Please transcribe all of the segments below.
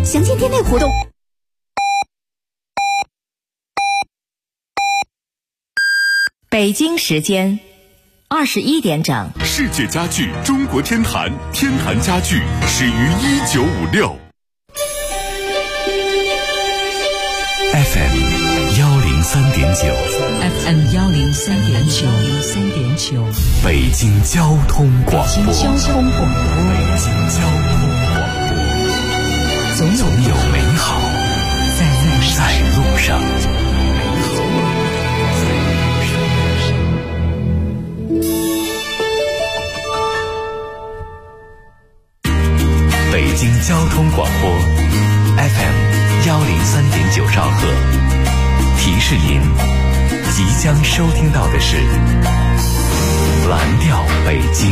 详见店内活动。 北京时间21点整， 世界家具中国天坛，天坛家具始于1956。FM 103.9，FM 103.9， 北京交通广播， 北京交通广播， 总有美好在路上。北京交通广播 FM 103.9兆赫，提示您即将收听到的是蓝调北京。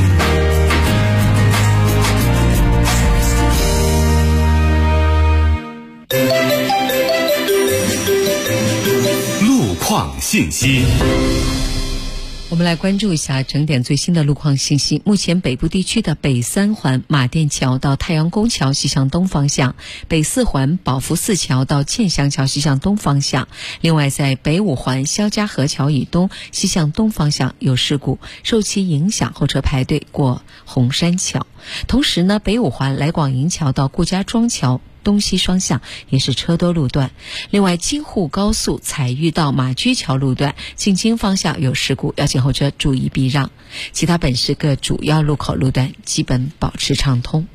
路况信息。 我们来关注一下整点最新的路况信息。目前北部地区的北三环马甸桥到太阳宫桥西向东方向，北四环宝福寺桥到建祥桥西向东方向。另外在北五环肖家河桥以东西向东方向有事故，受其影响后车排队过红山桥。同时呢，北五环来广营桥到顾家庄桥东西双向也是车多路段。另外京沪高速采玉到马驹桥路段进京方向有事故，要请后车注意避让。其他本市各主要路口路段基本保持畅通。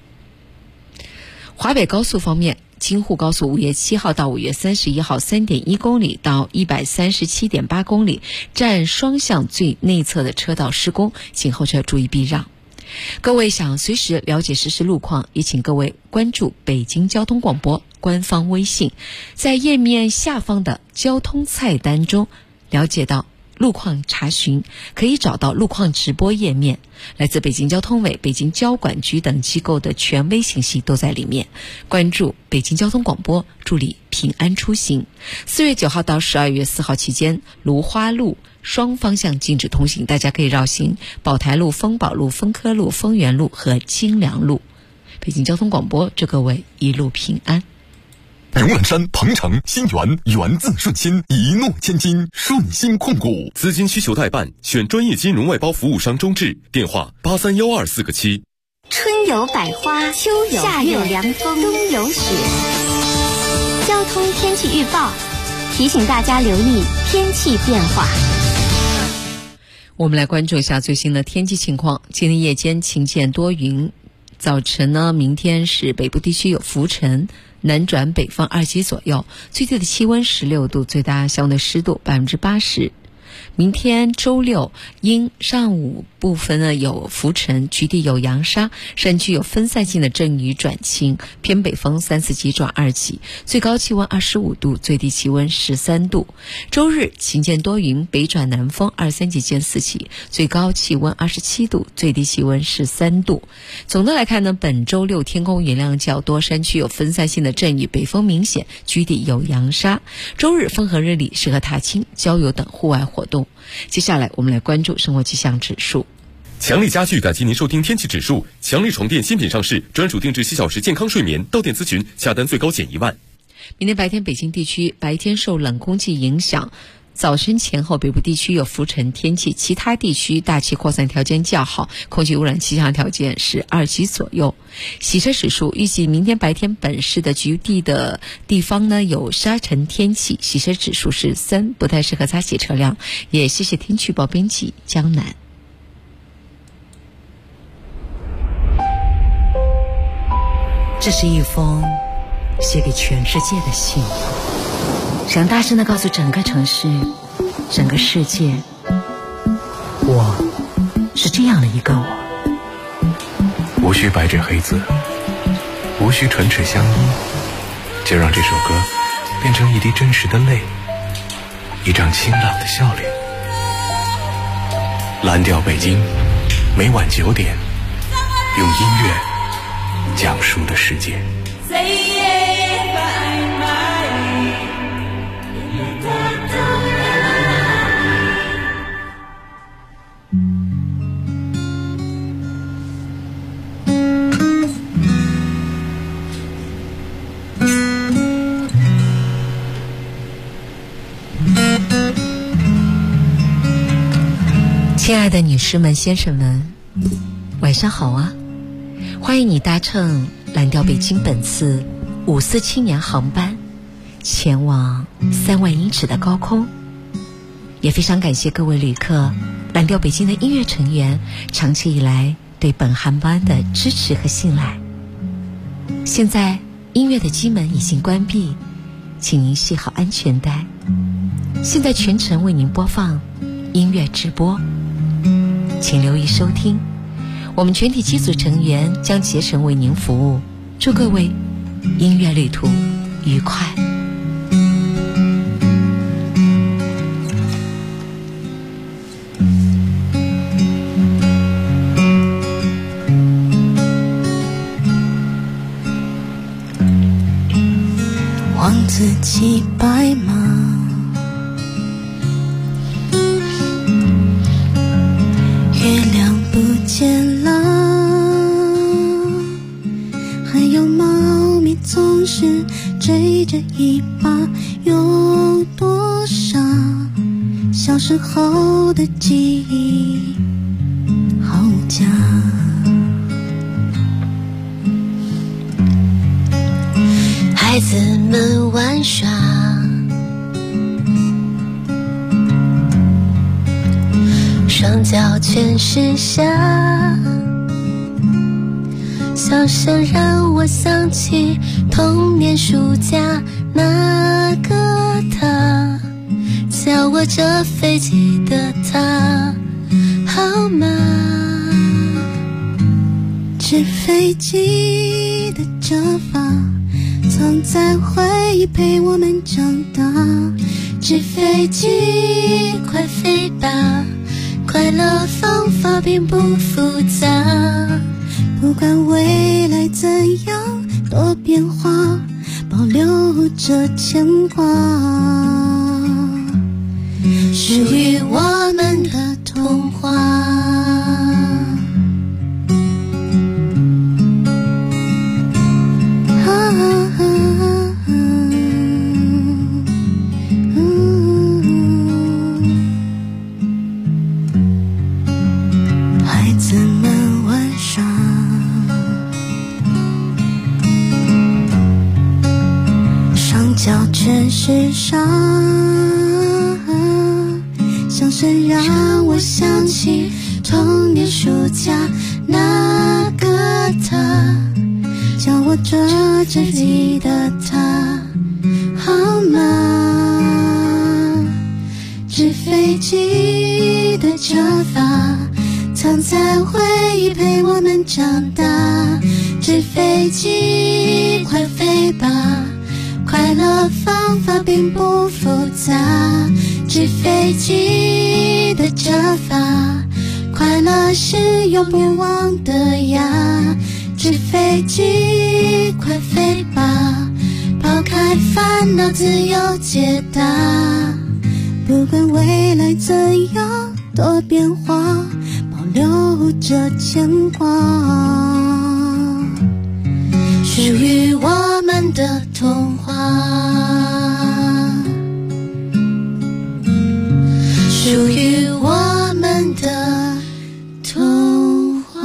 华北高速方面，京沪高速5月7号到5月31号 3.1 公里到 137.8 公里占双向最内侧的车道施工，请后车注意避让。各位想随时了解实时路况，也请各位关注北京交通广播官方微信，在页面下方的交通菜单中了解到路况查询，可以找到路况直播页面，来自北京交通委、北京交管局等机构的权威信息都在里面。关注北京交通广播，助力平安出行。4月9号到12月4号期间，芦花路双方向禁止通行，大家可以绕行宝台路、丰宝路、丰科路、丰源路和金良路。北京交通广播，祝各位一路平安。 荣览山、鹏程、新源，源自顺心，一诺千金，顺心控股。资金需求代办，选专业金融外包服务商中智，电话831247个7。 春有百花，秋有夏有凉风，冬有雪。交通天气预报提醒大家留意天气变化。 我们来关注一下最新的天气情况。今天夜间晴间多云，早晨呢，明天是北部地区有浮尘，南转北风2级左右，最低的气温16度，最大相对湿度80%。明天周六，因上午部分呢有浮尘，局地有扬沙，山区有分散性的阵雨转晴，偏北风3、4级转2级，最高气温25度，最低气温13度。周日晴间多云，北转南风2、3级见4级，最高气温27度，最低气温13度。总的来看呢，本周六天空云量较多，山区有分散性的阵雨，北风明显，局地有扬沙。周日风和日丽，适合踏青、郊游等户外活动。接下来我们来关注生活气象指数。 强力家具感谢您收听天气指数。强力床垫新品上市，专属定制7小时健康睡眠，到店咨询，下单最高减1万。 明天白天北京地区白天受冷空气影响，早晨前后北部地区有浮尘天气，其他地区大气扩散条件较好，空气污染气象条件是2级左右。洗车指数预计明天白天本市的局地的地方呢有沙尘天气，洗车指数是3，不太适合擦洗车辆。也谢谢天气预报编辑江南。 这是一封写给全世界的信，想大声地告诉整个城市、整个世界，我是这样的一个我。 无需白纸黑字，无需唇齿相依，就让这首歌变成一滴真实的泪，一张清朗的笑脸。蓝调北京，每晚9点，用音乐讲述的世界。 亲爱的女士们、先生们，晚上好啊！欢迎你搭乘蓝调北京本次547年航班前往3万英尺的高空，也非常感谢各位旅客、蓝调北京的音乐成员长期以来对本航班的支持和信赖。现在音乐的机门已经关闭，请您系好安全带。现在全程为您播放音乐直播，请留意收听。我们全体机组成员将竭诚为您服务，祝各位音乐旅途愉快。 王子骑白马，月亮不见了，还有猫咪总是追着尾巴，有多少小时候的记忆好假。孩子们玩耍，双脚全是沙，笑声让我想起童年暑假，那个他教我折飞机的他，好吗？纸飞机的折法藏在回忆陪我们长大，纸飞机快飞吧，快乐方法并不复杂，不管未来怎样多变化，保留着牵挂，属于我们的童话。全是沙，笑声让我想起童年暑假，那个他教我折纸飞的他，好吗？纸飞机的折法藏在回忆陪我们长大，纸飞机快飞吧，快乐方法并不复杂，纸飞机的折法，快乐是永不忘的呀，纸飞机快飞吧，抛开烦恼自由解答，不管未来怎样多变化，保留着牵挂，属于我们的童话，属于我们的童话。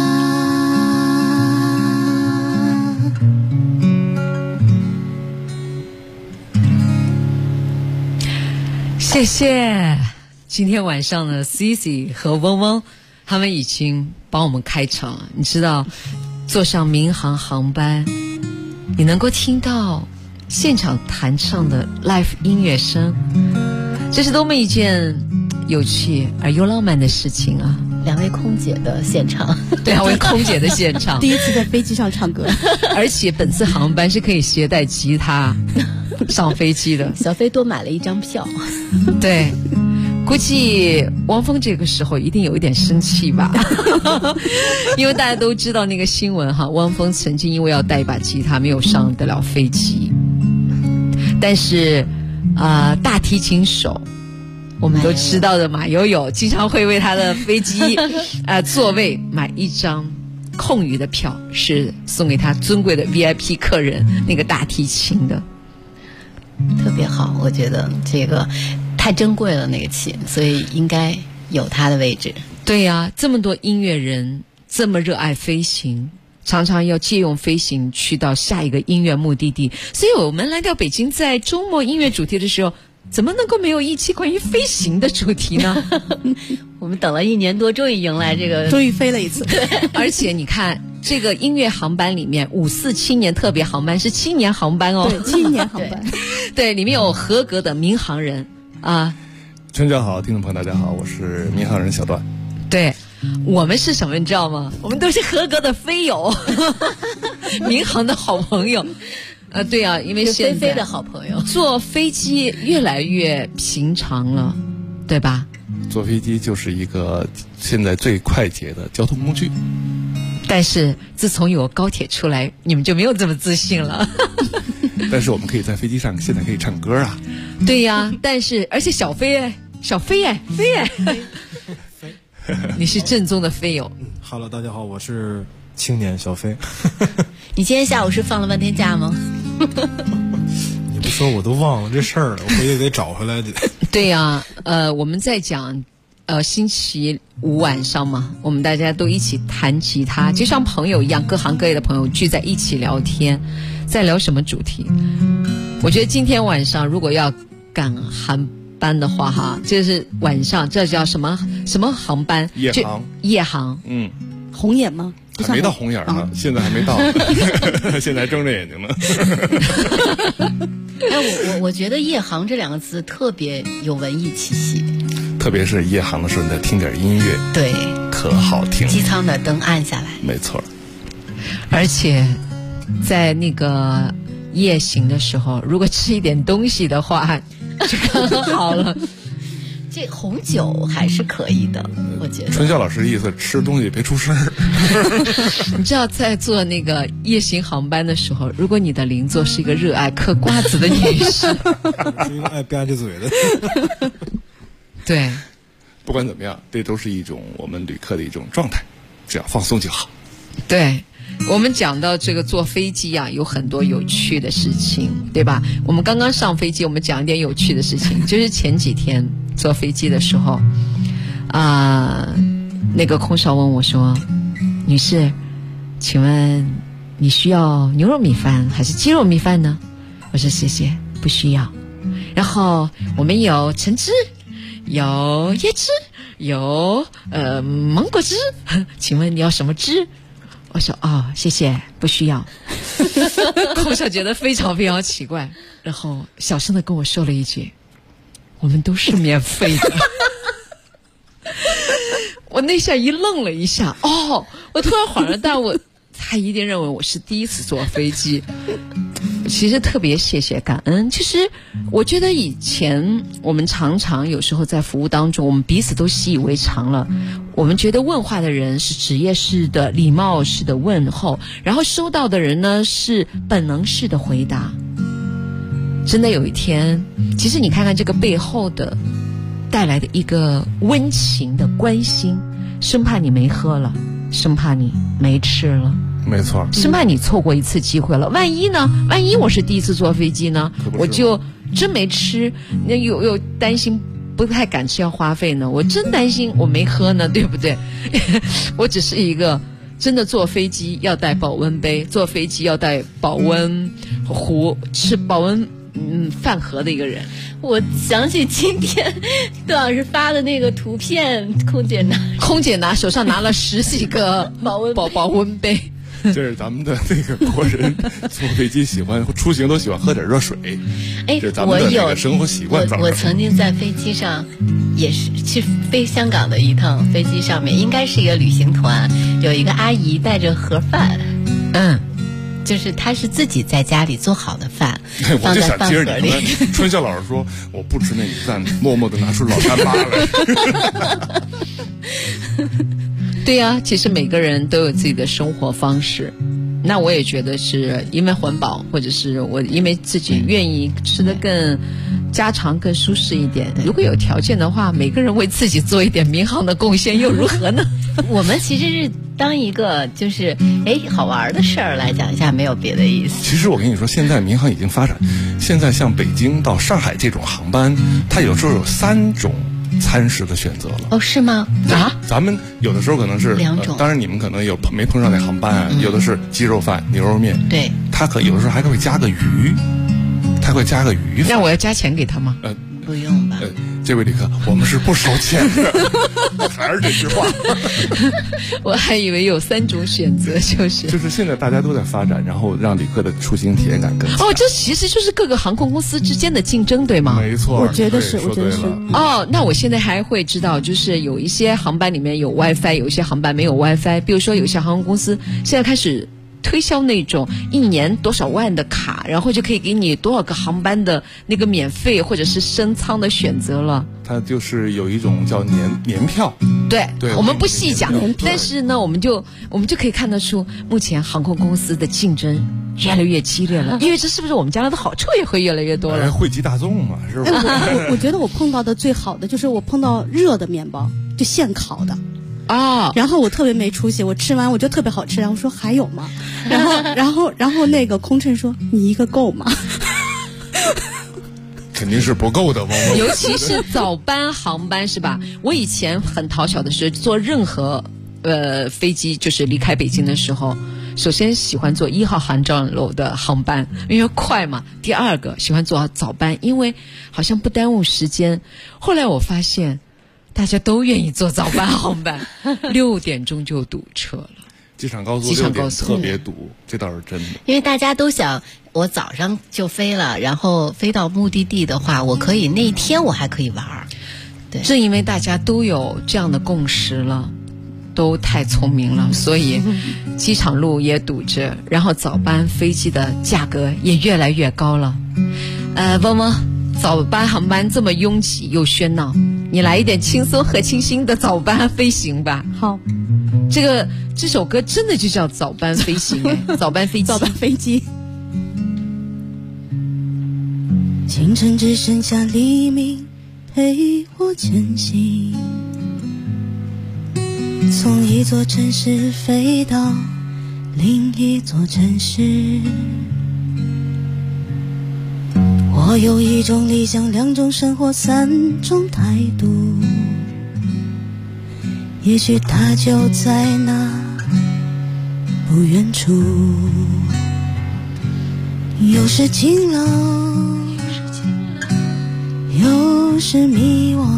谢谢。今天晚上呢 Cici 和嗡嗡他们已经帮我们开场了。你知道坐上民航航班，你能够听到现场弹唱的 live 音乐声，这是多么一件有趣而又浪漫的事情啊。 2位空姐的现场， 对，2位空姐的现场第一次在飞机上唱歌， 而且本次航班是可以携带吉他上飞机的。 小飞多买了一张票。 对，估计汪峰这个时候一定有一点生气吧。因为大家都知道那个新闻哈，汪峰曾经因为要带一把吉他没有上得了飞机，但是大提琴手我们都知道的马友友经常会为他的飞机座位买一张空余的票，是送给他尊贵的 VIP 客人那个大提琴的。 特别好，我觉得这个太珍贵了那个琴，所以应该有它的位置。 对呀，这么多音乐人这么热爱飞行，常常要借用飞行去到下一个音乐目的地，所以我们来到北京，在周末音乐主题的时候，怎么能够没有一期关于飞行的主题呢？ 我们等了1年多，终于迎来这个， 终于飞了一次。 而且你看，这个音乐航班里面，547青年特别航班是青年航班哦， 对，青年航班。 对，里面有合格的民航人啊。 全家好，听众朋友大家好，我是民航人小段。 对，我们是什么你知道吗？我们都是合格的飞友，民航的好朋友。对啊，因为现在飞的好朋友， 坐飞机越来越平常了，对吧？ 坐飞机就是一个现在最快捷的交通工具。 但是自从有高铁出来，你们就没有这么自信了。 但是我们可以在飞机上现在可以唱歌啊。 对呀，但是而且小飞哎，你是正宗的飞友。 Hello， 大家好，我是青年小飞。 你今天下午是放了半天假吗？ 你不说我都忘了这事儿了，我回去得找回来的。 对呀，我们在讲星期五晚上嘛，我们大家都一起弹吉他，就像朋友一样，各行各业的朋友聚在一起聊天，在聊什么主题？我觉得今天晚上如果要赶航班的话哈，就是晚上，这叫什么航班？夜航。 红眼吗？ 还没到红眼呢，现在还没到，现在还睁着眼睛呢。 哎，我觉得夜航这2个字特别有文艺气息， 特别是夜航的时候，你再听点音乐， 对， 可好听。 机舱的灯暗下来， 没错。 而且在那个夜行的时候，如果吃一点东西的话，就刚好了。 这红酒还是可以的，我觉得。 春笑老师的意思，吃东西别出声儿。 你知道，在坐那个夜行航班的时候，如果你的邻座是一个热爱嗑瓜子的女士， 是一个爱吧唧嘴的。 对， 不管怎么样，这都是一种我们旅客的一种状态，只要放松就好。 对。我们讲到这个坐飞机啊，有很多有趣的事情，对吧？我们刚刚上飞机，我们讲一点有趣的事情，就是前几天坐飞机的时候，那个空少问我说：“女士，请问你需要牛肉米饭还是鸡肉米饭呢？”我说：“谢谢，不需要。”然后我们有橙汁，有椰汁，有芒果汁，请问你要什么汁？我说谢谢，不需要。空少觉得非常非常奇怪，然后小声的跟我说了一句：“我们都是免费的。”我那下一愣了一下，我突然恍然大悟，他一定认为我是第一次坐飞机。其实特别谢谢感恩。其实我觉得以前我们常常有时候在服务当中，我们彼此都习以为常了。我们觉得问话的人是职业式的、礼貌式的问候，然后收到的人呢是本能式的回答。真的有一天，其实你看看这个背后的带来的一个温情的关心，生怕你没喝了，生怕你没吃了。 没错， 生怕你错过一次机会了。万一呢？万一我是第一次坐飞机呢？我就真没吃，那有担心，不太敢吃，要花费呢。我真担心我没喝呢，对不对？我只是一个真的坐飞机要带保温杯，坐飞机要带保温壶，吃保温饭盒的一个人。 我想起今天段老师发的那个图片，空姐拿手上拿了10几个保温杯。 这是咱们的那个国人坐飞机喜欢出行都喜欢喝点热水，这是咱们的那个生活习惯。 我曾经在飞机上也是去飞香港的一趟飞机上面，应该是一个旅行团，有一个阿姨带着盒饭，就是她是自己在家里做好的饭，放在饭盒里。 春笑老师说我不吃那米饭，默默地拿出老干妈来。 对呀，其实每个人都有自己的生活方式。那我也觉得是因为环保，或者是我因为自己愿意吃得更家常、更舒适一点。如果有条件的话，每个人为自己做一点民航的贡献又如何呢？ 我们其实是当一个就是好玩的事儿来讲一下，没有别的意思。 其实我跟你说，现在民航已经发展，现在像北京到上海这种航班，它有时候有3种餐食的选择了。 哦，是吗？啊， 咱们有的时候可能是两种， 当然你们可能没碰上那航班，有的是鸡肉饭、牛肉面， 对， 他有的时候还会加个鱼，他会加个鱼饭。 那我要加钱给他吗？ 不用吧。 这位旅客，我们是不收钱的，还是这句话。 我还以为有3种选择， 就是现在大家都在发展，然后让旅客的出行体验感更强。 哦，这其实就是各个航空公司之间的竞争，对吗？ 没错， 我觉得是。 哦，那我现在还会知道，就是有一些航班里面有 WiFi， 有一些航班没有 WiFi。比如说，有些航空公司现在开始推销那种1年多少万的卡，然后就可以给你多少个航班的那个免费或者是升舱的选择了。 它就是有一种叫年票。 对，我们不细讲，但是呢，我们就可以看得出，目前航空公司的竞争越来越激烈了，因为这是不是我们将来的好处也会越来越多了？ 惠及大众嘛，是不是？ 我觉得我碰到的最好的就是我碰到热的面包，就现烤的。然后我特别没出息，我吃完我就特别好吃，然后说还有吗？然后那个空乘说你一个够吗？ 肯定是不够的， 尤其是早班航班是吧？我以前很讨巧的是坐任何飞机，就是离开北京的时候，首先喜欢坐1号航站楼的航班，因为快嘛。第二个喜欢坐早班，因为好像不耽误时间。后来我发现大家都愿意坐早班航班，6点钟就堵车了。 机场高速6点特别堵，这倒是真的。 因为大家都想，我早上就飞了，然后飞到目的地的话，我可以那一天我还可以玩。对， 正因为大家都有这样的共识了，都太聪明了，所以机场路也堵着，然后早班飞机的价格也越来越高了。嗡嗡，早班航班这么拥挤又喧闹，你来一点轻松和清新的早班飞行吧。 好， 这首歌真的就叫早班飞行早班飞机。 早班飞机。清晨只剩下黎明陪我前行，从一座城市飞到另一座城市。我有一种理想，2种生活，3种态度，也许它就在那不远处。有时晴朗，有时迷惘，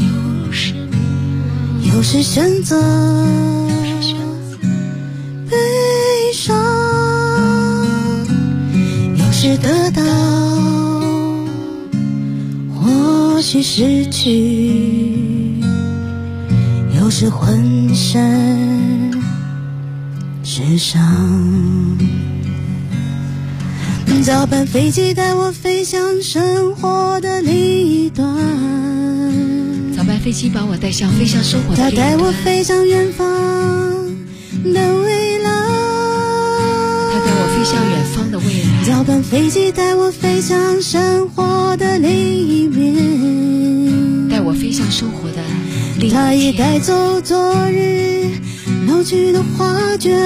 有时选择悲伤，有时得到，或许失去，有时浑身是伤。早班飞机带我飞向生活的另一端， 早班飞机把我带向飞向生活的另一端， 它带我飞向远方的未来， 它带我飞向远方的未来。 早班飞机带我飞向生活的另一面， 带我飞向生活的另一面。 它已带走昨日老去的画卷，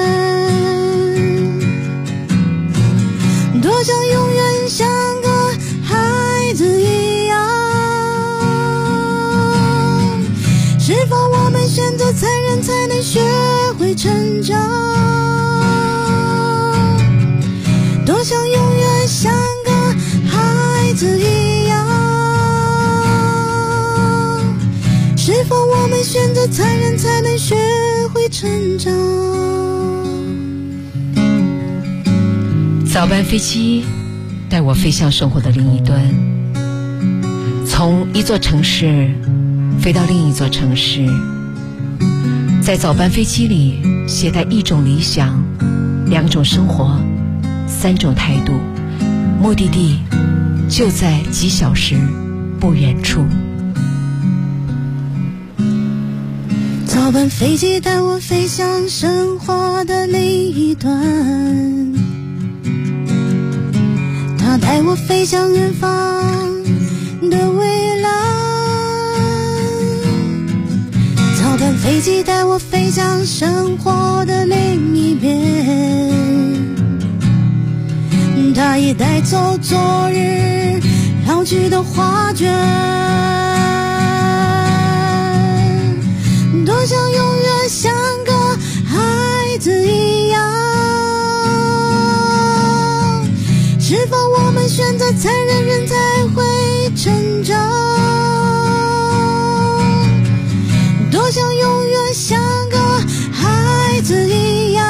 多想永远像个孩子一样，是否我们选择残忍才能学会成长？多想永远像个孩子一样，是否我们选择残忍才能学会成长？ 早班飞机带我飞向生活的另一端，从一座城市飞到另一座城市，在早班飞机里携带1种理想，2种生活，3种态度，目的地就在几小时不远处。 早班飞机带我飞向生活的另一端，它带我飞向远方的未来。早班飞机带我飞向生活的另一边，它已带走昨日老去的画卷， 想永远像个孩子一样。是否我们选择残忍，人才会成长？多想永远像个孩子一样。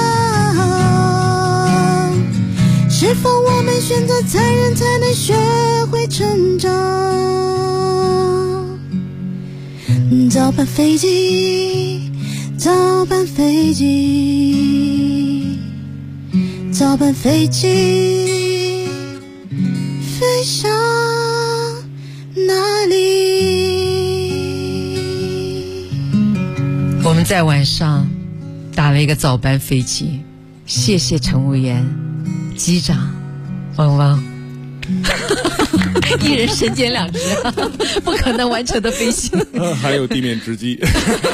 是否我们选择残忍，才能学会成长？早班飞机，早班飞机，早班飞机，飞向哪里？ 我们在晚上打了一个早班飞机，谢谢乘务员、机长、汪汪。一人身兼两职，不可能完成的飞行。 还有地面直击。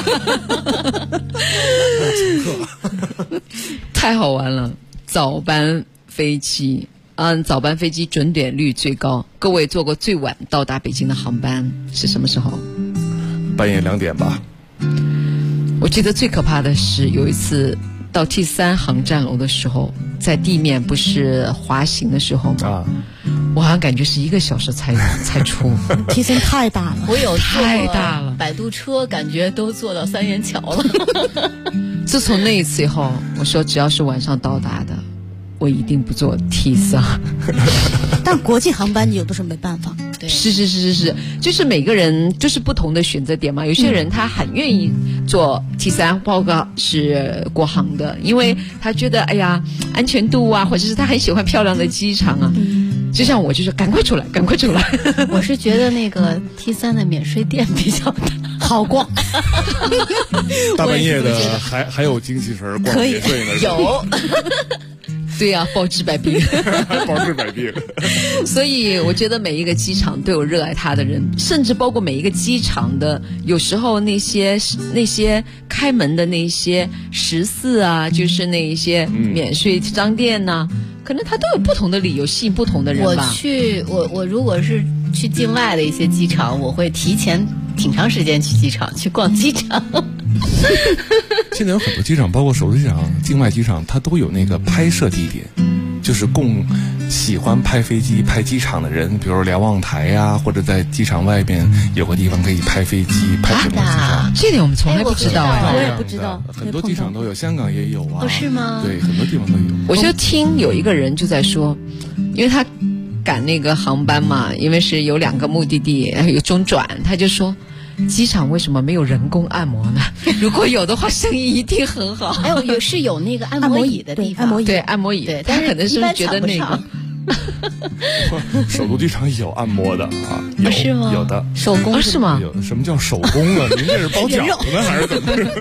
太好玩了！早班飞机，早班飞机准点率最高。各位坐过最晚到达北京的航班是什么时候？ 半夜2点吧。 我记得最可怕的是有一次到 T3 航站楼的时候，在地面不是滑行的时候吗？我好像感觉是1个小时才出。 T3 太大了， 我有太大了， 摆渡车感觉都坐到3元桥了。 自从那一次以后，我说只要是晚上到达的，我一定不坐 T3。 但国际航班有的时候没办法。 对， 是，就是每个人就是不同的选择点嘛。有些人他很愿意坐 T3，包括是国航的，因为他觉得哎呀安全度啊，或者是他很喜欢漂亮的机场啊。就像我就说赶快出来。 我是觉得那个 T3 的免税店比较好逛。 大半夜的还有精气神逛免税呢。 有。 对呀，包治百病。 包治百病。 所以我觉得每一个机场都有热爱它的人，甚至包括每一个机场的，有时候那些开门的那些14啊，就是那一些免税商店呐，可能它都有不同的理由吸引不同的人吧。 我如果是去境外的一些机场，我会提前挺长时间去机场去逛机场。 现在有很多机场，包括首都机场、境外机场，它都有那个拍摄地点，就是供喜欢拍飞机、拍机场的人，比如瞭望台呀，或者在机场外边有个地方可以拍飞机、拍整个机场。 这点我们从来不知道我也不知道， 很多机场都有，香港也有啊。 是吗？ 对，很多地方都有。 我就听有一个人就在说，因为他赶那个航班嘛，因为是有2个目的地，有中转，他就说。机场为什么没有人工按摩呢？如果有的话，生意一定很好。 有那个按摩椅的地方， 对按摩椅， 对， 他可能是觉得那个。 首都机场有按摩的啊， 是吗？ 有的手工是吗？ 有什么叫手工啊？您这是包饺子呢，还是怎么着？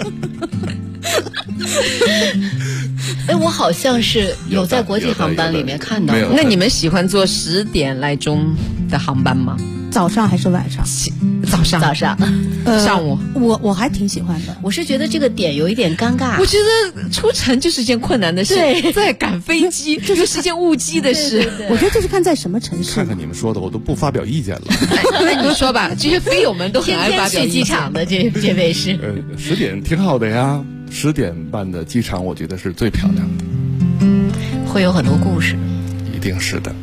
我好像是有在国际航班里面看到。 那你们喜欢坐10点来钟的航班吗？ 早上还是晚上？ 早上， 上午。 我还挺喜欢的。 我是觉得这个点有一点尴尬。 我觉得出城就是一件困难的事，在赶飞机就是一件误机的事。 对， 我觉得这是看在什么城市。 看看你们说的，我都不发表意见了。 那你说吧，这些飞友们都很爱发表意见。 天天去机场的这位是 10点挺好的呀，10点半的机场我觉得是最漂亮的， 会有很多故事。 一定是的。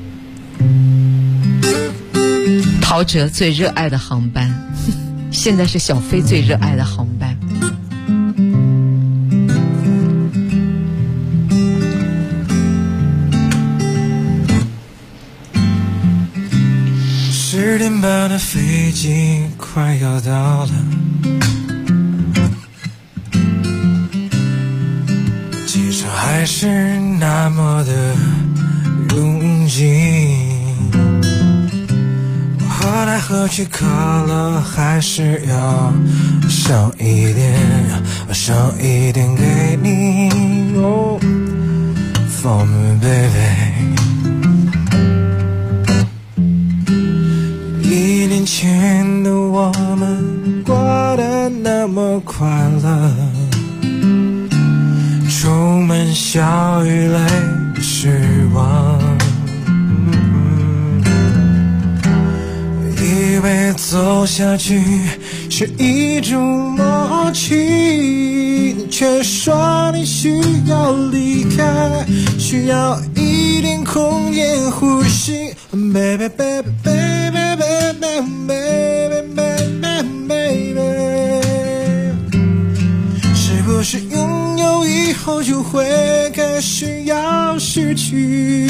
陶喆最热爱的航班，现在是小飞最热爱的航班。 10点半的飞机快要到了，机场还是那么的拥挤。喝来喝去可乐还是要少一点给你，Oh for me baby。 1年前的我们过得那么快乐，充满笑与泪失望，以为走下去是一种默契，你却说你需要离开，需要一点空间呼吸。Baby baby baby baby baby baby baby， 是不是拥有以后就会开始要失去？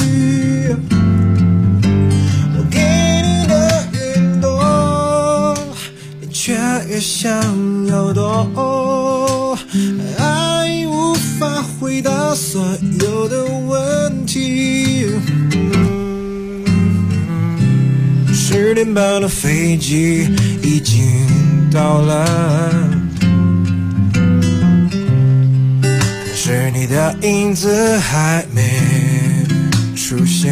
我给你的越多，你却越想要多，爱无法回答所有的问题。10点半的飞机已经到了，可是你的影子还没出现。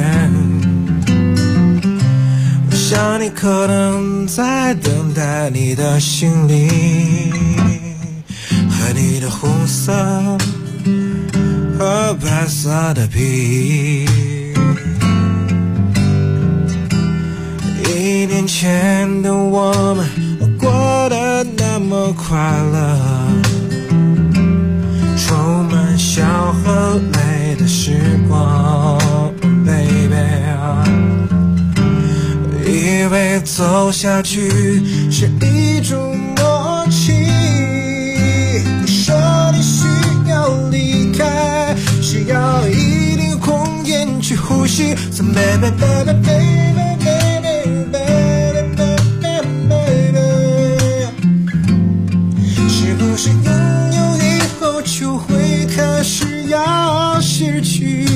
我想你可能在等待你的行李和你的红色和白色的皮。1年前的我们过得那么快乐，充满笑和泪的时光 Baby， 以为走下去是一种默契，你说你需要离开，需要一点空间去呼吸。So baby baby baby是拥有以后就会开始要失去。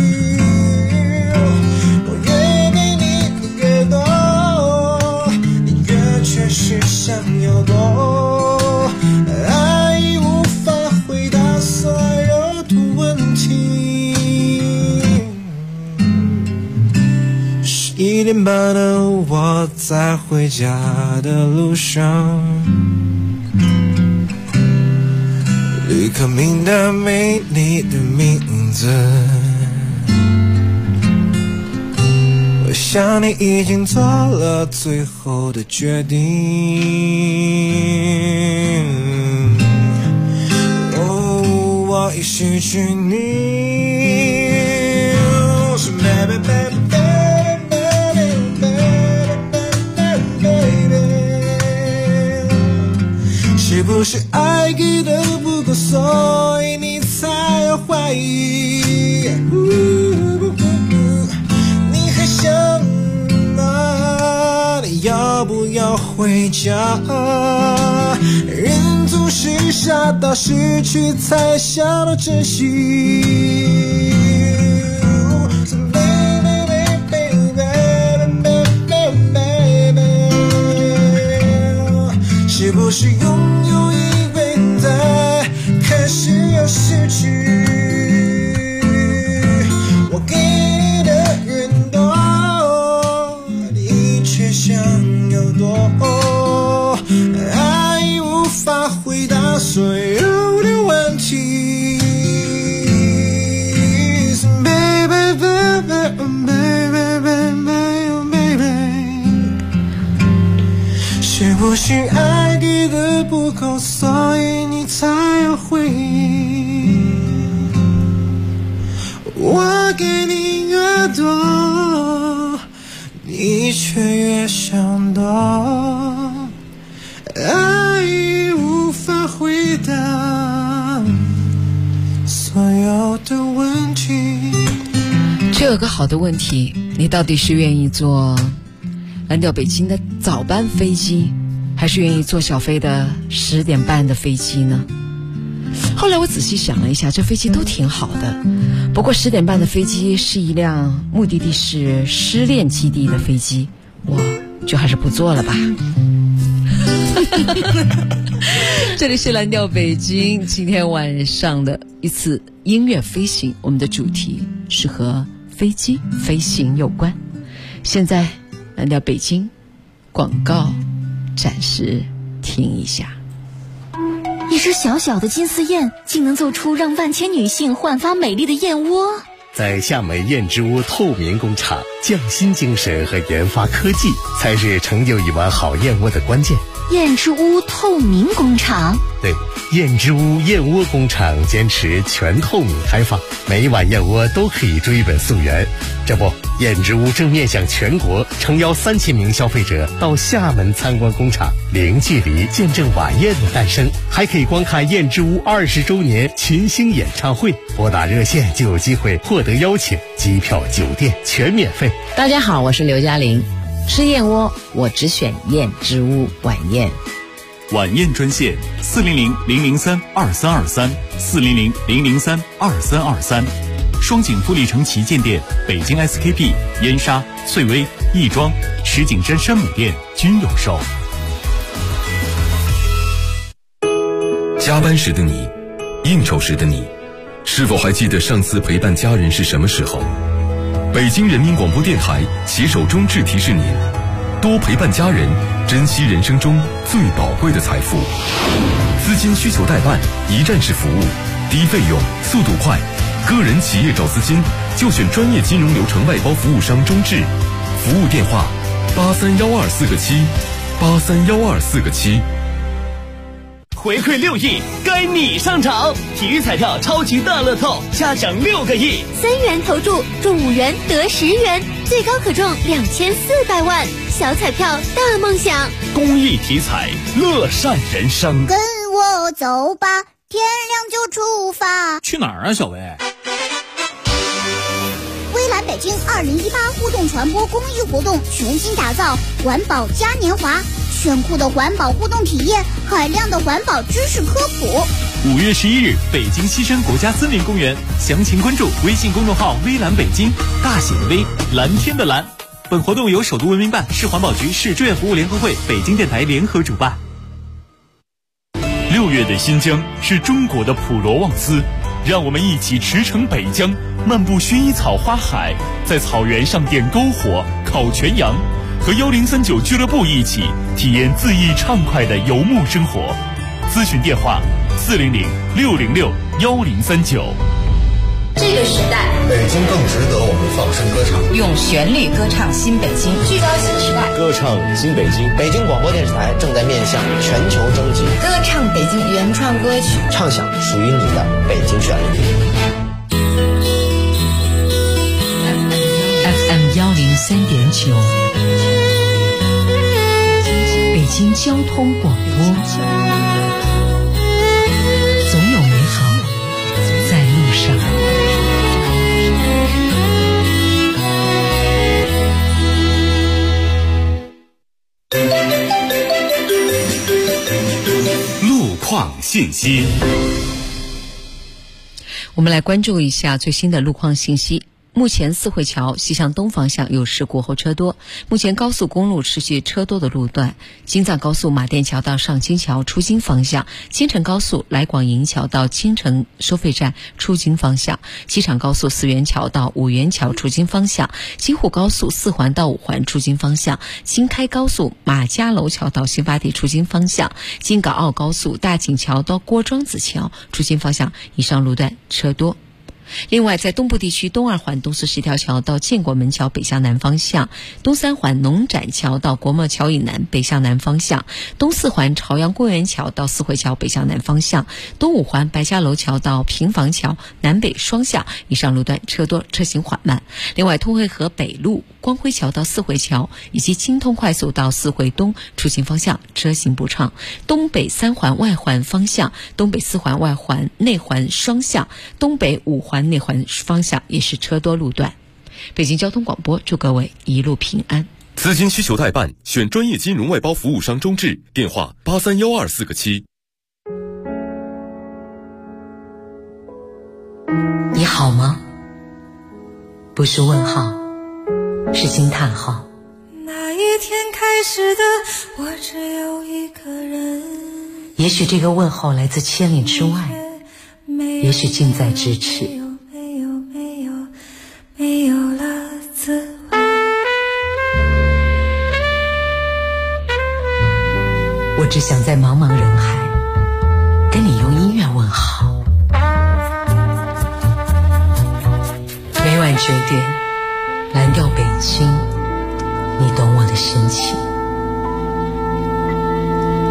我越给你越多，你越却是想要多，爱已无法回答所有的问题。11点半的我在回家的路上，旅客名单没你的名字，我想你已经做了最后的决定。哦，我已失去你。是 baby baby baby baby baby， 是不是爱给的不够，所以你才要怀疑？你还想吗？你要不要回家？人总是傻到失去才想到珍惜。是不是拥有以为在开始要失去？我给你的越多，你却想要多，爱已无法回答所有的问题。Baby baby baby baby baby， 是不是爱给的不够，所以你才要回忆？我给你越多，你却越想多，爱已无法回答所有的问题。 这有个好的问题，你到底是愿意坐蓝调北京的早班飞机，还是愿意坐小飞的10点半的飞机呢？后来我仔细想了一下，这飞机都挺好的，不过10点半的飞机是一辆目的地是失恋基地的飞机，我就还是不坐了吧。这里是蓝调北京，今天晚上的一次音乐飞行，我们的主题是和飞机飞行有关。现在蓝调北京广告暂时听一下。 一只小小的金丝燕竟能做出让万千女性焕发美丽的燕窝。 在夏美燕之屋透明工厂，匠心精神和研发科技才是成就一碗好燕窝的关键。 燕之屋透明工厂。 对，燕之屋燕窝工厂坚持全透明开放，每一碗燕窝都可以追本溯源。这不，燕之屋正面向全国，诚邀3000名消费者到厦门参观工厂，零距离见证晚宴的诞生，还可以观看燕之屋20周年群星演唱会。拨打热线就有机会获得邀请，机票、酒店全免费。 大家好，我是刘嘉玲。吃燕窝，我只选燕之屋晚宴。 晚宴专线400-003-2323，400-003-2323。双井富力城旗舰店、北京 SKP、燕莎、翠微、亦庄、石景山山姆店均有售。 加班时的你，应酬时的你，是否还记得上次陪伴家人是什么时候？北京人民广播电台携手中智提示您，多陪伴家人，珍惜人生中最宝贵的财富。资金需求代办，一站式服务，低费用，速度快。个人企业找资金就选专业金融流程外包服务商中智，服务电话831247，831247。 回馈6亿，该你上场！体育彩票超级大乐透，下奖6个亿 ，3元投注中5元得10元，最高可中2400万。小彩票大梦想， 公益体彩，乐善人生。 跟我走吧，天亮就出发。 去哪儿啊，小薇？ 微蓝北京2018互动传播公益活动全新打造环保嘉年华，炫酷的环保互动体验，海量的环保知识科普。 5月11日，北京西山国家森林公园，详情关注微信公众号微蓝北京，大写的微，蓝天的蓝。本活动由首都文明办、市环保局、市志愿服务联合会、北京电台联合主办。6月的新疆是中国的普罗旺斯，让我们一起驰骋北疆，漫步薰衣草花海，在草原上点篝火、烤全羊，和1039俱乐部一起体验恣意畅快的游牧生活。咨询电话400-606-1039。 这个时代， 北京更值得我们放声歌唱， 用旋律歌唱新北京，聚焦新时代， 歌唱新北京。北京广播电视台正在面向全球征集， 歌唱北京原创歌曲， 唱响属于你的北京旋律。 FM 103.9，北京交通广播，总有美好在路上。 路况信息， 我们来关注一下最新的路况信息。目前四惠桥西向东方向有事故后车多，目前高速公路持续车多的路段，京藏高速马甸桥到上京桥出京方向，京承高速来广营桥到京承收费站出京方向，机场高速四元桥到五元桥出京方向，京沪高速四环到五环出京方向，京开高速马家楼桥到新发地出京方向，京港澳高速大井桥到郭庄子桥出京方向，以上路段车多。另外，在东部地区，东二环东四十条桥到建国门桥北向南方向，东三环农展桥到国贸桥以南北向南方向，东四环朝阳公园桥到四惠桥北向南方向，东五环白家楼桥到平房桥南北双向，以上路段车多，车行缓慢。另外，通惠河北路光辉桥到四惠桥以及京通快速到四惠东出行方向车行不畅，东北三环外环方向、东北四环外环内环双向、东北五环内环方向也是车多路段。北京交通广播祝各位一路平安。 资金需求代办，选专业金融外包服务商中智，电话831247。 你好吗？不是问号，是惊叹号。 那一天开始的我只有一个人， 也许这个问候来自千里之外，也许近在咫尺。 没有了滋味。 我只想在茫茫人海跟你用音乐问好。每晚9点，蓝调北京，你懂我的深情。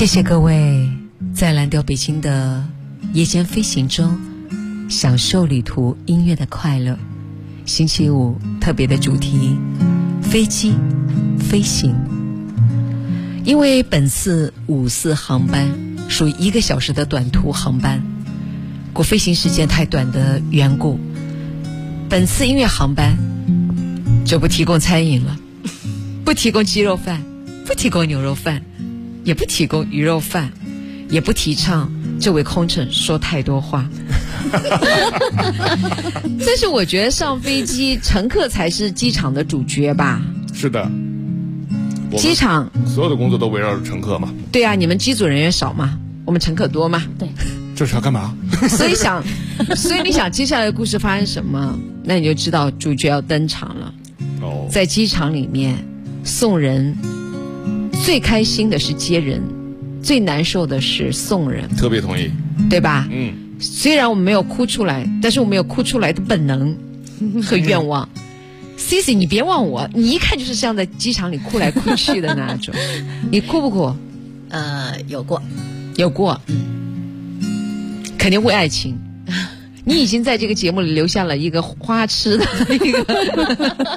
谢谢各位在蓝调北京的夜间飞行中享受旅途音乐的快乐。星期五特别的主题，飞机飞行。因为本次54航班属于1个小时的短途航班，故飞行时间太短的缘故，本次音乐航班就不提供餐饮了，不提供鸡肉饭，不提供牛肉饭，也不提供鱼肉饭，也不提倡这位空乘说太多话。但是我觉得上飞机乘客才是机场的主角吧。 是的， 机场所有的工作都围绕着乘客嘛。 对啊，你们机组人员少嘛，我们乘客多嘛。 对， 这是要干嘛？ 所以你想接下来的故事发生什么，那你就知道主角要登场了。 哦， 在机场里面送人，最开心的是接人，最难受的是送人。 特别同意， 对吧？ 嗯。 虽然我们没有哭出来，但是我们有哭出来的本能和愿望。Cici， 你别忘我，你一看就是像在机场里哭来哭去的那种。你哭不哭？ 有过， 有过，肯定为爱情。你已经在这个节目里留下了一个花痴的一个。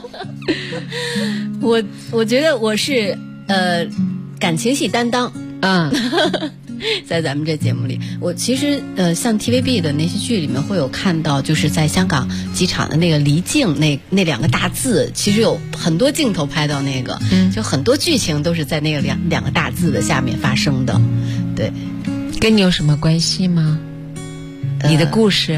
我觉得我是感情戏担当。在咱们这节目里，我其实像 TVB 的那些剧里面会有看到，就是在香港机场的那个离境那两个大字，其实有很多镜头拍到那个，就很多剧情都是在那个两个大字的下面发生的。对， 跟你有什么关系吗？你的故事？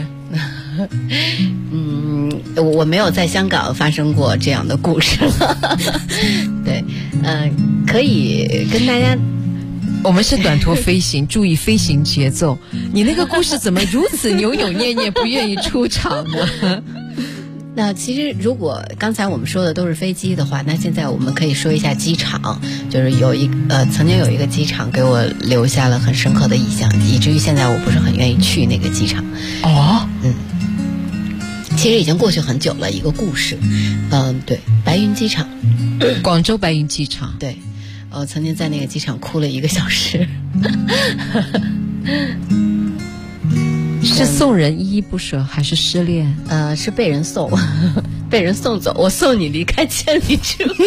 我没有在香港发生过这样的故事。对，可以跟大家。 我们是短途飞行，注意飞行节奏。你那个故事怎么如此扭扭捏捏，不愿意出场呢？ 那其实如果刚才我们说的都是飞机的话，那现在我们可以说一下机场。就是曾经有一个机场给我留下了很深刻的印象，以至于现在我不是很愿意去那个机场。 哦， 其实已经过去很久了，一个故事。对，白云机场， 广州白云机场， 对。我曾经在那个机场哭了1个小时。 是送人依依不舍还是失恋？ 是被人送，被人送走，我送你离开千里之外。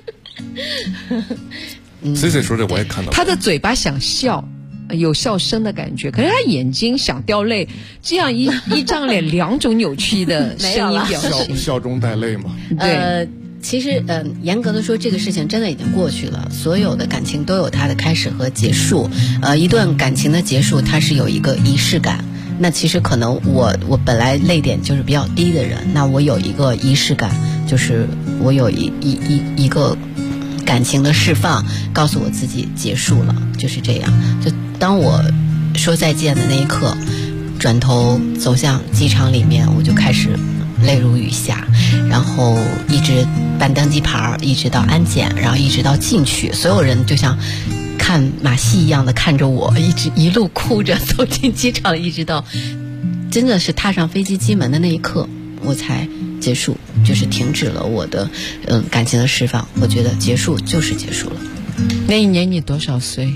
Cici 说这我也看到了， 他的嘴巴想笑，有笑声的感觉，可是他眼睛想掉泪，这样一张脸2种扭曲的声音表情， 笑中带泪嘛。 对。 其实，严格的说，这个事情真的已经过去了。所有的感情都有它的开始和结束。一段感情的结束，它是有一个仪式感。那其实可能我本来泪点就是比较低的人，那我有一个仪式感，就是我有一个感情的释放，告诉我自己结束了，就是这样。就当我说再见的那一刻，转头走向机场里面，我就开始泪如雨下，然后一直办登机牌，一直到安检，然后一直到进去，所有人就像看马戏一样的看着我，一路哭着走进机场，一直到真的是踏上飞机机门的那一刻，我才结束，就是停止了我的感情的释放。我觉得结束就是结束了。 那一年你多少岁？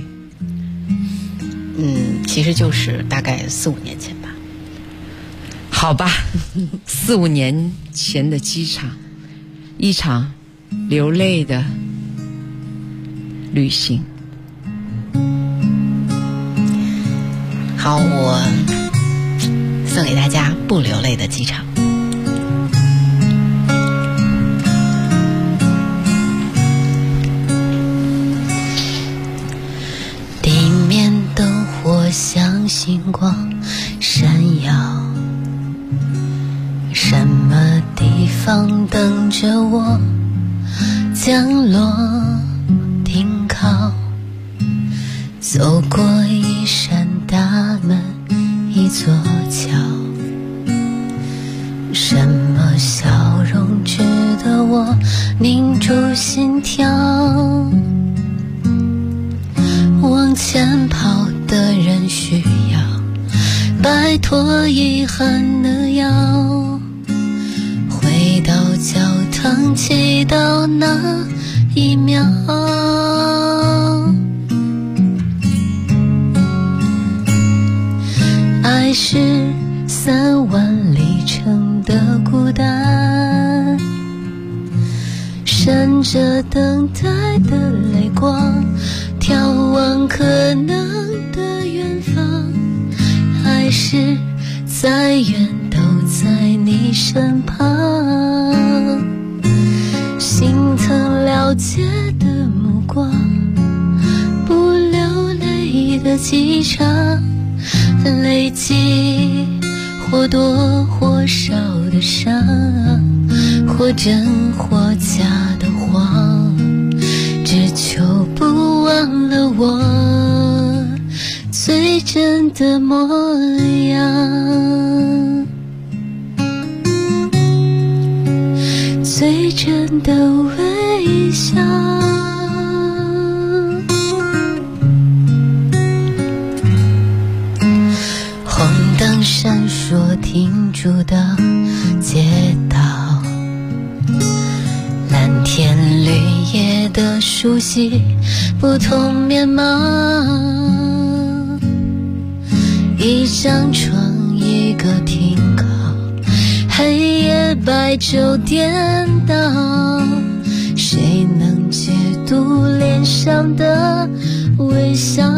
其实就是大概4-5年前吧。 好吧，4-5年前的机场，一场流泪的旅行。 好，我送给大家不流泪的机场。地面灯火像星光闪耀，什么地方等着我降落停靠？走过一扇大门，一座桥，什么笑容值得我凝住心跳？往前跑的人需要摆脱遗憾的腰，回到教堂祈祷那一秒。 等待的泪光，眺望可能的远方，还是再远都在你身旁。心疼了解的目光，不流泪的机场，累积或多或少的伤，或真或假的谎，只求不忘了我最真的模样，最真的微笑。红灯闪烁停住的街道，蓝天绿叶的熟悉不同面貌，一张床一个停靠，黑夜白昼颠倒，谁能解读脸上的微笑？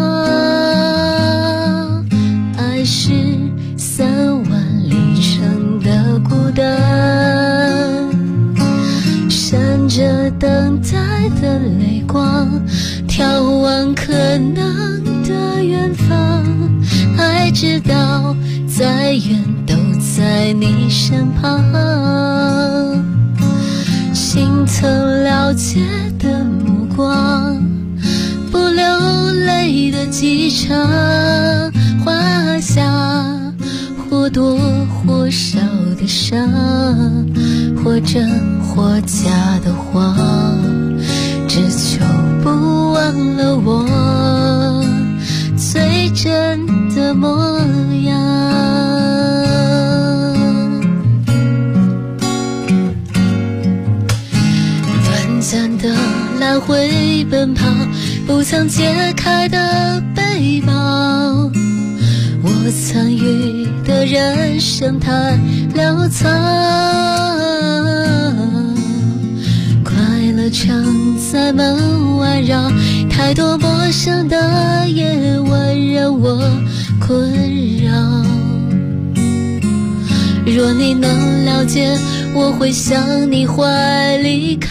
爱是3万里程的孤单，闪着等待的泪光，眺望可能的远方，爱知道再远都在你身旁。心疼了解的目光，不流泪的机场，画下或多或少的伤，或真或假的谎，只求不忘了我最真的模样。短暂的来回奔跑，不曾解开的背包，我参与的人生太潦草，快乐常在门外绕，太多陌生的夜晚让我困扰。若你能了解，我会向你怀里靠。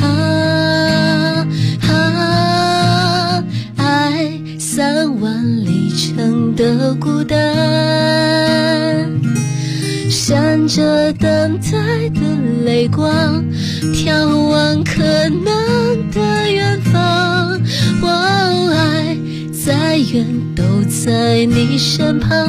爱3万里程的孤单，闪着等待的泪光，眺望可能的远方。爱再远都在你身旁，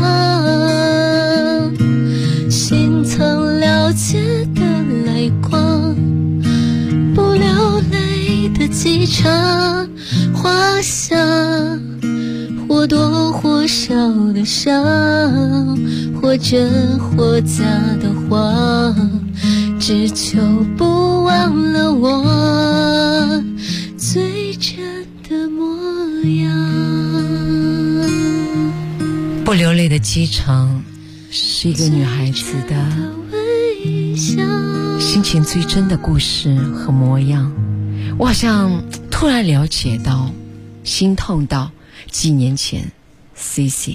心疼了解的泪光，不流泪的机场，画下或多或少的伤，或真或假的谎，只求不忘了我最真的模样。 不流泪的机场是一个女孩子的心情最真的故事和模样。我好像突然了解到，心痛到几年前 CC。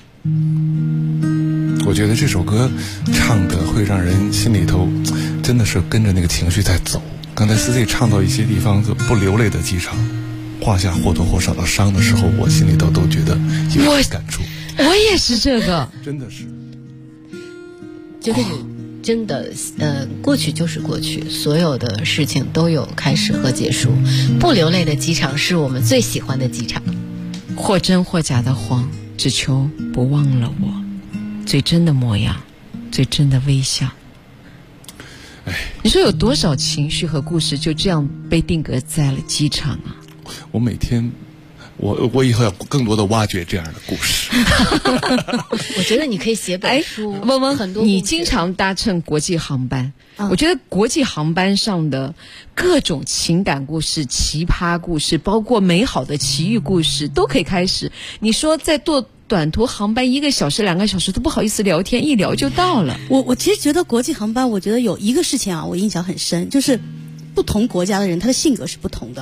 我觉得这首歌唱的会让人心里头真的是跟着那个情绪在走。刚才 CC 唱到一些地方就不流泪的机场，画下或多或少的伤的时候，我心里头都觉得有感触。 我也是这个， 真的是就是真的过去就是过去，所有的事情都有开始和结束。不流泪的机场是我们最喜欢的机场。 或真或假的谎，只求不忘了我最真的模样，最真的微笑。你说有多少情绪和故事就这样被定格在了机场啊？ 我每天我以后要更多的挖掘这样的故事。 我觉得你可以写本书。 嗡嗡， 很多你经常搭乘国际航班，我觉得国际航班上的各种情感故事、奇葩故事，包括美好的奇遇故事，都可以开始。你说在坐短途航班1个小时、2个小时都不好意思聊天，一聊就到了。 我其实觉得国际航班，我觉得有一个事情啊，我印象很深，就是不同国家的人他的性格是不同的。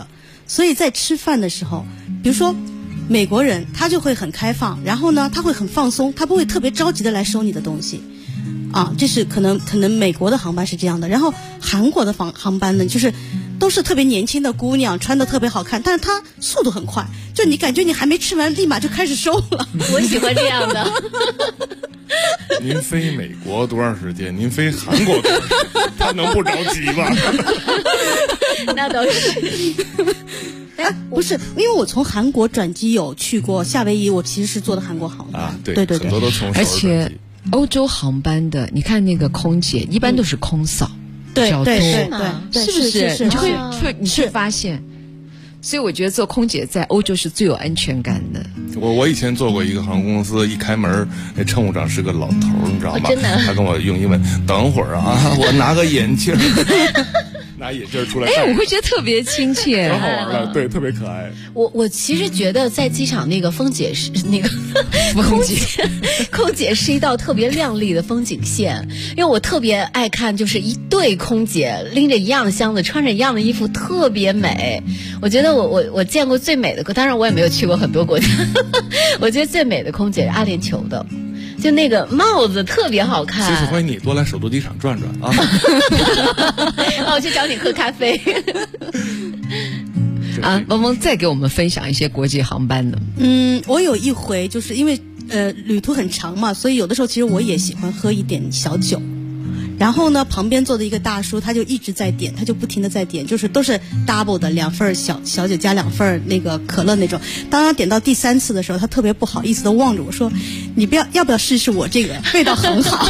所以在吃饭的时候，比如说美国人他就会很开放，然后呢他会很放松，他不会特别着急的来收你的东西啊，这是可能美国的航班是这样的。然后韩国的航班呢，就是都是特别年轻的姑娘，穿得特别好看，但是她速度很快，就你感觉你还没吃完立马就开始收了。 我喜欢这样的。 您飞美国多长时间？您飞韩国多长时间？他能不着急吗？ 那倒是。 不是，因为我从韩国转机有去过夏威夷，我其实是坐的韩国航班啊，对， 很多都从首尔转机。 而且欧洲航班的，你看那个空姐一般都是空嫂， 对较多， 对， 是不是？你就会你是发现。所以我觉得做空姐在欧洲是最有安全感的。 我以前做过一个航空公司，一开门那乘务长是个老头，你知道吗？ 真的。 他跟我用英文，等会儿啊，我拿个眼镜。拿眼镜出来， 我会觉得特别亲切， 很好玩的，对，特别可爱。 我其实觉得在机场那个空姐是那个空姐是一道特别亮丽的风景线，因为我特别爱看，就是一对空姐拎着一样的箱子，穿着一样的衣服，特别美。我觉得我见过最美的，当然我也没有去过很多国家，我觉得最美的空姐是阿联酋的。就那个帽子特别好看， 随时欢迎你多来首都机场转转啊！ 我去找你喝咖啡。 啊，萌萌再给我们分享一些国际航班的。 我有一回就是因为旅途很长嘛，所以有的时候其实我也喜欢喝一点小酒。然后呢，旁边坐的一个大叔，他就一直在点，他就不停的在点，就是都是 double 的2份小酒加2份那个可乐那种。当他点到第3次的时候，他特别不好意思的望着我说：“你要不要试试我这个？味道很好。”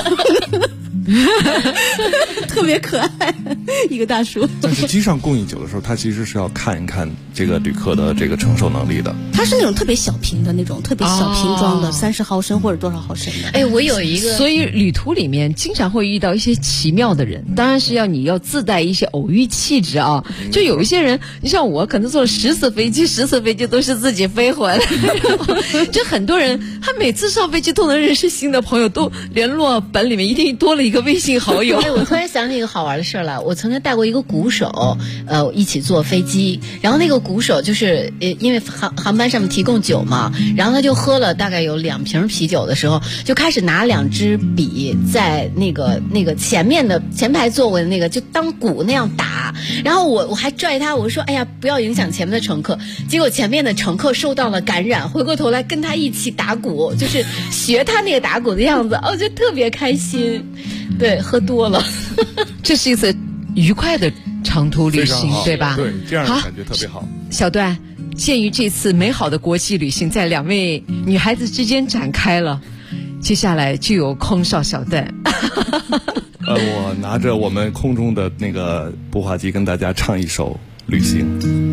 特别可爱一个大叔。 但是机上供应酒的时候，他其实是要看一看这个旅客的这个承受能力的。 它是那种特别小瓶的那种，特别小瓶装的，30毫升或者多少毫升的。 哎，我有一个， 所以旅途里面经常会遇到一些奇妙的人，当然是你要自带一些偶遇气质啊。就有一些人，你像我，可能坐了10次飞机都是自己飞回来。就很多人，他每次上飞机都能认识新的朋友，都联络本里面一定多了一个微信好友。 我突然想起一个好玩的事来，我曾经带过一个鼓手，一起坐飞机，然后那个鼓手就是因为航班上面提供酒嘛，然后他就喝了大概有2瓶啤酒的时候，就开始拿2支笔在那个前排座位的那个就当鼓那样打，然后我还拽他，我说哎呀不要影响前面的乘客，结果前面的乘客受到了感染，回过头来跟他一起打鼓，就是学他那个打鼓的样子，就特别开心。对，喝多了。 这是一次愉快的长途旅行，对吧？ 对，这样的感觉特别好。 小段，鉴于这次美好的国际旅行在2位女孩子之间展开了，接下来就有空少小段。 我拿着我们空中的那个步话机跟大家唱一首《旅行》。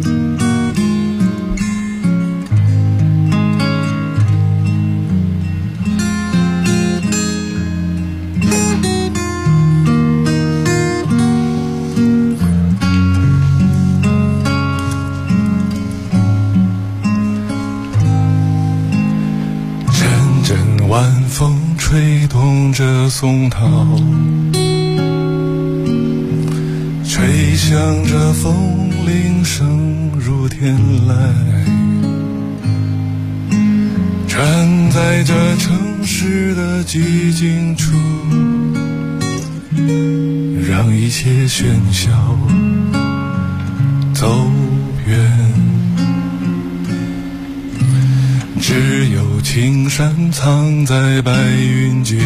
晚风吹动着松涛，吹响着风铃声如天籁，站在这城市的寂静处，让一切喧嚣走远。只有青山藏在白云间，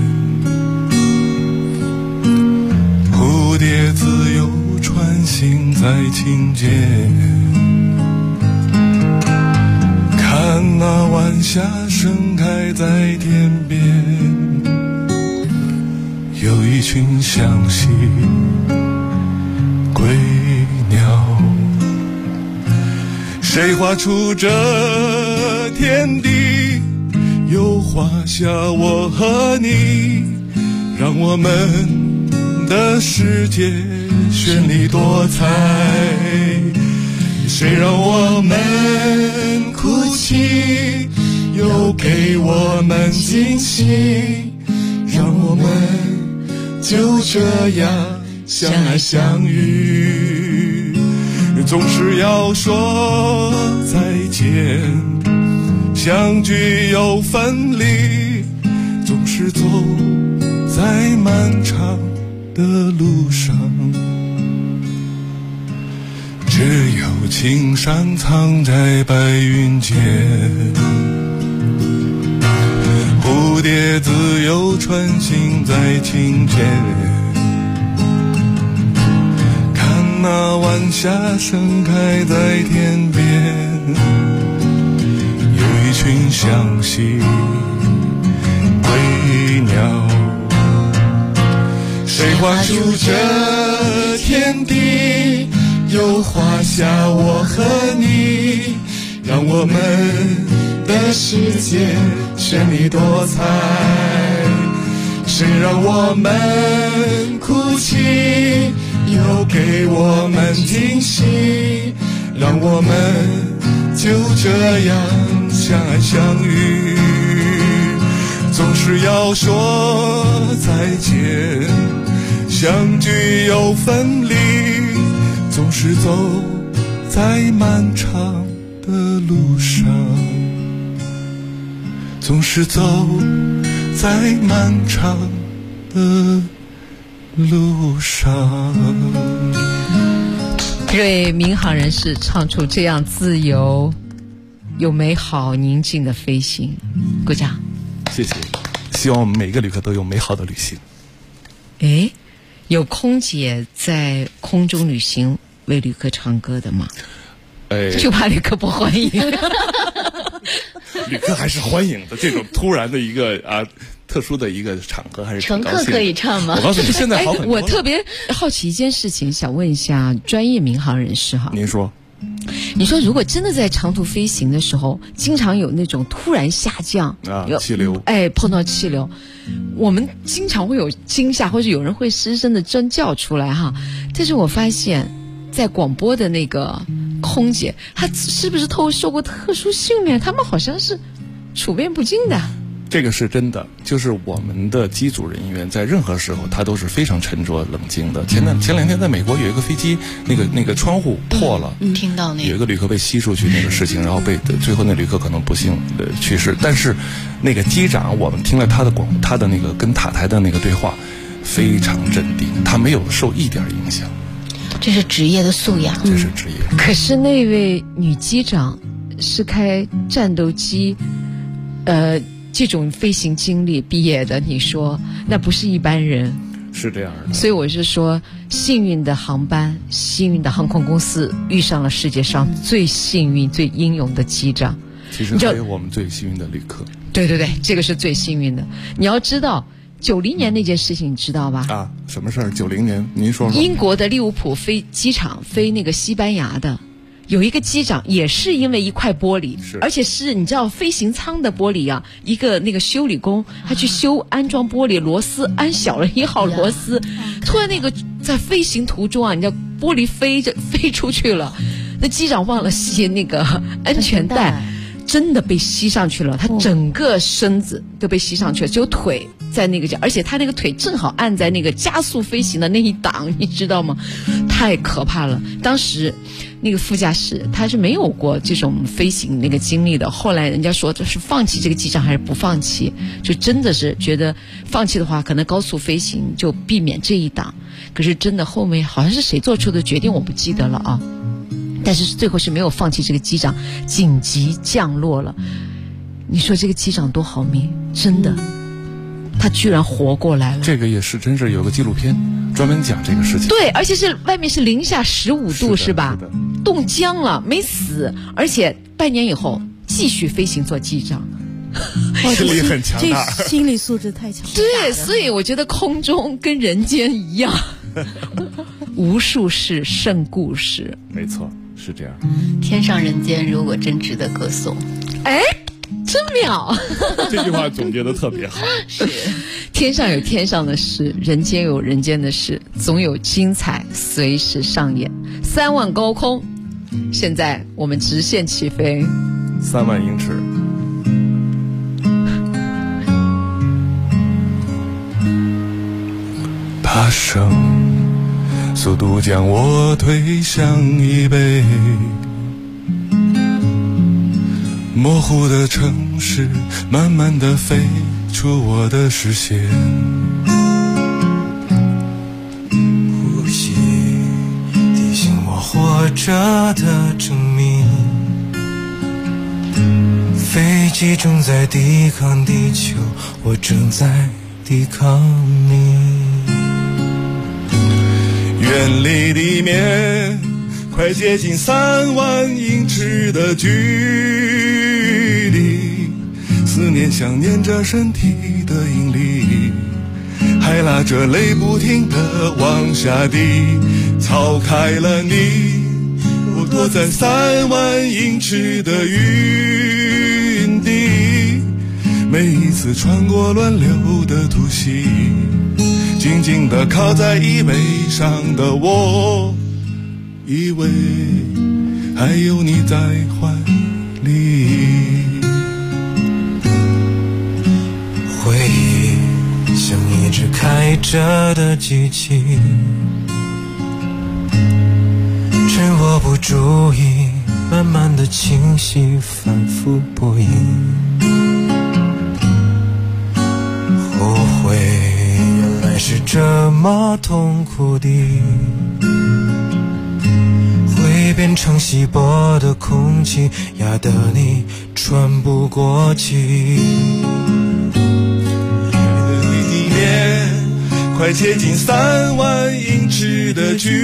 蝴蝶自由穿行在琴间，看那晚霞盛开在天边，有一群向西归鸟，谁画出这天地，又画下我和你，让我们的世界绚丽多彩。谁让我们哭泣，又给我们惊喜，让我们就这样相爱相遇， 总是要说再见，相聚又分离，总是走在漫长的路上。只有青山藏在白云间，蝴蝶自由穿行在清涧，看那晚霞盛开在天边，有一群向西归鸟，谁画出这天地，又画下我和你，让我们的世界绚丽多彩。谁让我们哭泣，又给我们惊喜，让我们就这样相爱相遇。总是要说再见，相聚又分离，总是走在漫长的路上，总是走在漫长的路上。 这位民航人士唱出这样自由又美好宁静的飞行，鼓掌。 谢谢，希望我们每个旅客都有美好的旅行。 诶，有空姐在空中旅行为旅客唱歌的吗？就怕旅客不欢迎。 旅客还是欢迎的，这种突然的一个特殊的一个场合还是挺高兴的。 乘客可以唱吗？ 我告诉你，现在好很多。 我特别好奇一件事情，想问一下专业民航人士哈。 您说。 你说如果真的在长途飞行的时候，经常有那种突然下降气流， 碰到气流，我们经常会有惊吓，或者有人会失声的真叫出来哈。但是我发现在广播的那个空姐，她是不是受过特殊训练？他们好像是处变不惊的。 这个是真的，就是我们的机组人员在任何时候他都是非常沉着冷静的。前两天在美国有一个飞机那个窗户破了， 听到那个有一个旅客被吸出去那个事情，然后最后那旅客可能不幸的去世。但是那个机长，我们听了他的那个跟塔台的那个对话，非常镇定，他没有受一点影响。 这是职业的素养， 这是职业。 可是那位女机长是开战斗机，这种飞行经历毕业的，你说那不是一般人。 是这样的。 所以我是说，幸运的航班，幸运的航空公司遇上了世界上最幸运、最英勇的机长。 其实还有我们最幸运的旅客。 对，这个是最幸运的。你要知道，90年那件事情你知道吧？ 什么事儿？90年，您说说。 英国的利物浦机场飞那个西班牙的。有一个机长也是因为一块玻璃，而且是你知道飞行舱的玻璃啊，一个那个修理工他去安装玻璃螺丝安小了1号螺丝，突然那个在飞行途中啊，你知道玻璃飞出去了，那机长忘了系那个安全带，真的被吸上去了，他整个身子都被吸上去了，只有腿在那个而且他那个腿正好按在那个加速飞行的那一档，你知道吗？太可怕了。当时那个副驾驶他是没有过这种飞行那个经历的，后来人家说这是放弃这个机长还是不放弃，就真的是觉得放弃的话可能高速飞行就避免这一档，可是真的后面好像是谁做出的决定我不记得了啊，但是最后是没有放弃这个机长，紧急降落了。你说这个机长多好命，真的他居然活过来了。 这个也是真是有个纪录片专门讲这个事情。 对，而且是外面是-15度是吧？冻僵了没死，而且半年以后继续飞行做机长。 心理很强大， 这心理素质太强大。 对，所以我觉得空中跟人间一样，无数事胜故事。 没错，是这样。 天上人间如果真值得歌颂。 真妙。 这句话总结得特别好。 是， 天上有天上的事，人间有人间的事，总有精彩随时上演。3万高空，现在我们直线起飞 ，3万英尺。 爬升速度将我推向椅背。模糊的城市慢慢地飞出我的视线， 呼吸提醒我活着的证明，飞机正在抵抗地球，我正在抵抗你。 远离地面，快接近3万英尺的距离，思念想念着身体的引力，还拉着泪不停地往下滴。逃开了你，我躲在3万英尺的云底，每一次穿过乱流的突袭，紧紧地靠在椅背上的我，以为还有你在怀里。 回忆像一直开着的机器，趁我不注意，慢慢的清晰，反复播音。后悔原来是这么痛苦的，会变成稀薄的空气，压得你喘不过气。 地面快接近3万英尺的距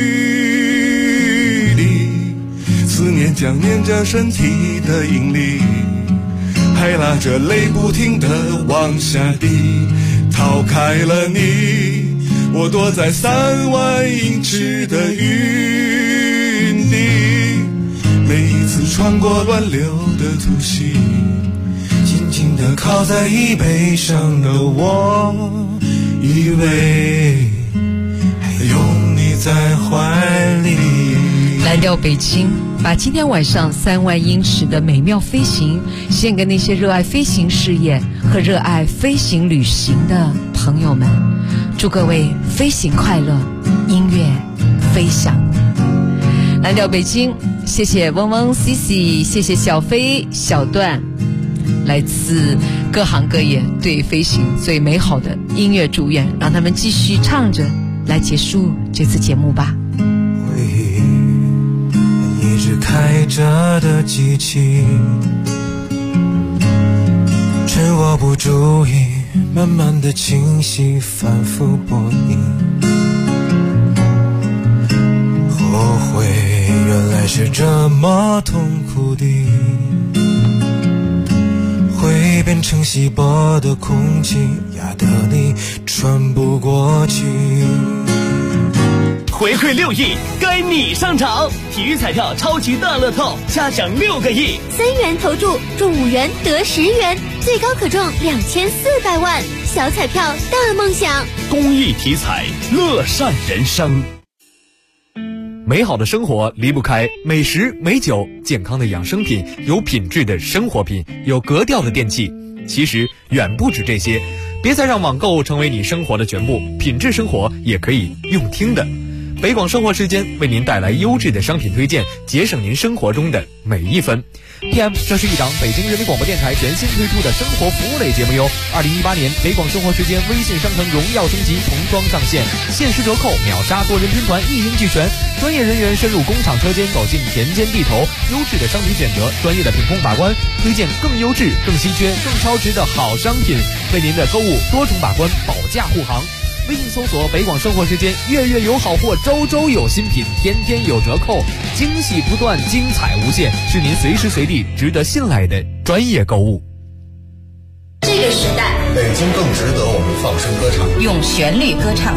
离，思念将念着身体的引力，还拉着泪不停地往下滴。逃开了你，我躲在3万英尺的云底，每一次穿过乱流的突袭，紧紧地靠在椅背上的我，以为还有你在怀里。 蓝调北京，把今天晚上3万英尺的美妙飞行献给那些热爱飞行事业和热爱飞行旅行的朋友们，祝各位飞行快乐，音乐飞翔。蓝调北京，谢谢嗡嗡 CC， 谢谢小飞小段，来自各行各业对飞行最美好的音乐祝愿，让他们继续唱着来结束这次节目吧。 回忆一直开着的机器，趁我不注意，慢慢的清晰，反复播音。后悔原来是这么痛苦的，会变成稀薄的空气，压得你喘不过气。 回馈6亿，该你上场！体育彩票超级大乐透，下奖6个亿 ，3元投注中5元得10元，最高可中2400万，小彩票大梦想。 公益体彩，乐善人生。 美好的生活离不开美食美酒，健康的养生品，有品质的生活品，有格调的电器。其实远不止这些，别再让网购成为你生活的全部，品质生活也可以用听的。北广生活时间为您带来优质的商品推荐，节省您生活中的每一分。PM， 这是一档北京人民广播电台全新推出的生活服务类节目哟。2018年北广生活时间微信商城荣耀升级，童装上线，限时折扣，秒杀多人拼团，一应俱全。专业人员深入工厂车间，走进田间地头，优质的商品选择，专业的品控把关，推荐更优质、更稀缺、更超值的好商品，为您的购物多重把关，保驾护航。微信搜索北广生活时间，月月有好货，周周有新品，天天有折扣，惊喜不断，精彩无限，是您随时随地值得信赖的专业购物。 这个时代， 北京更值得我们放声歌唱， 用旋律歌唱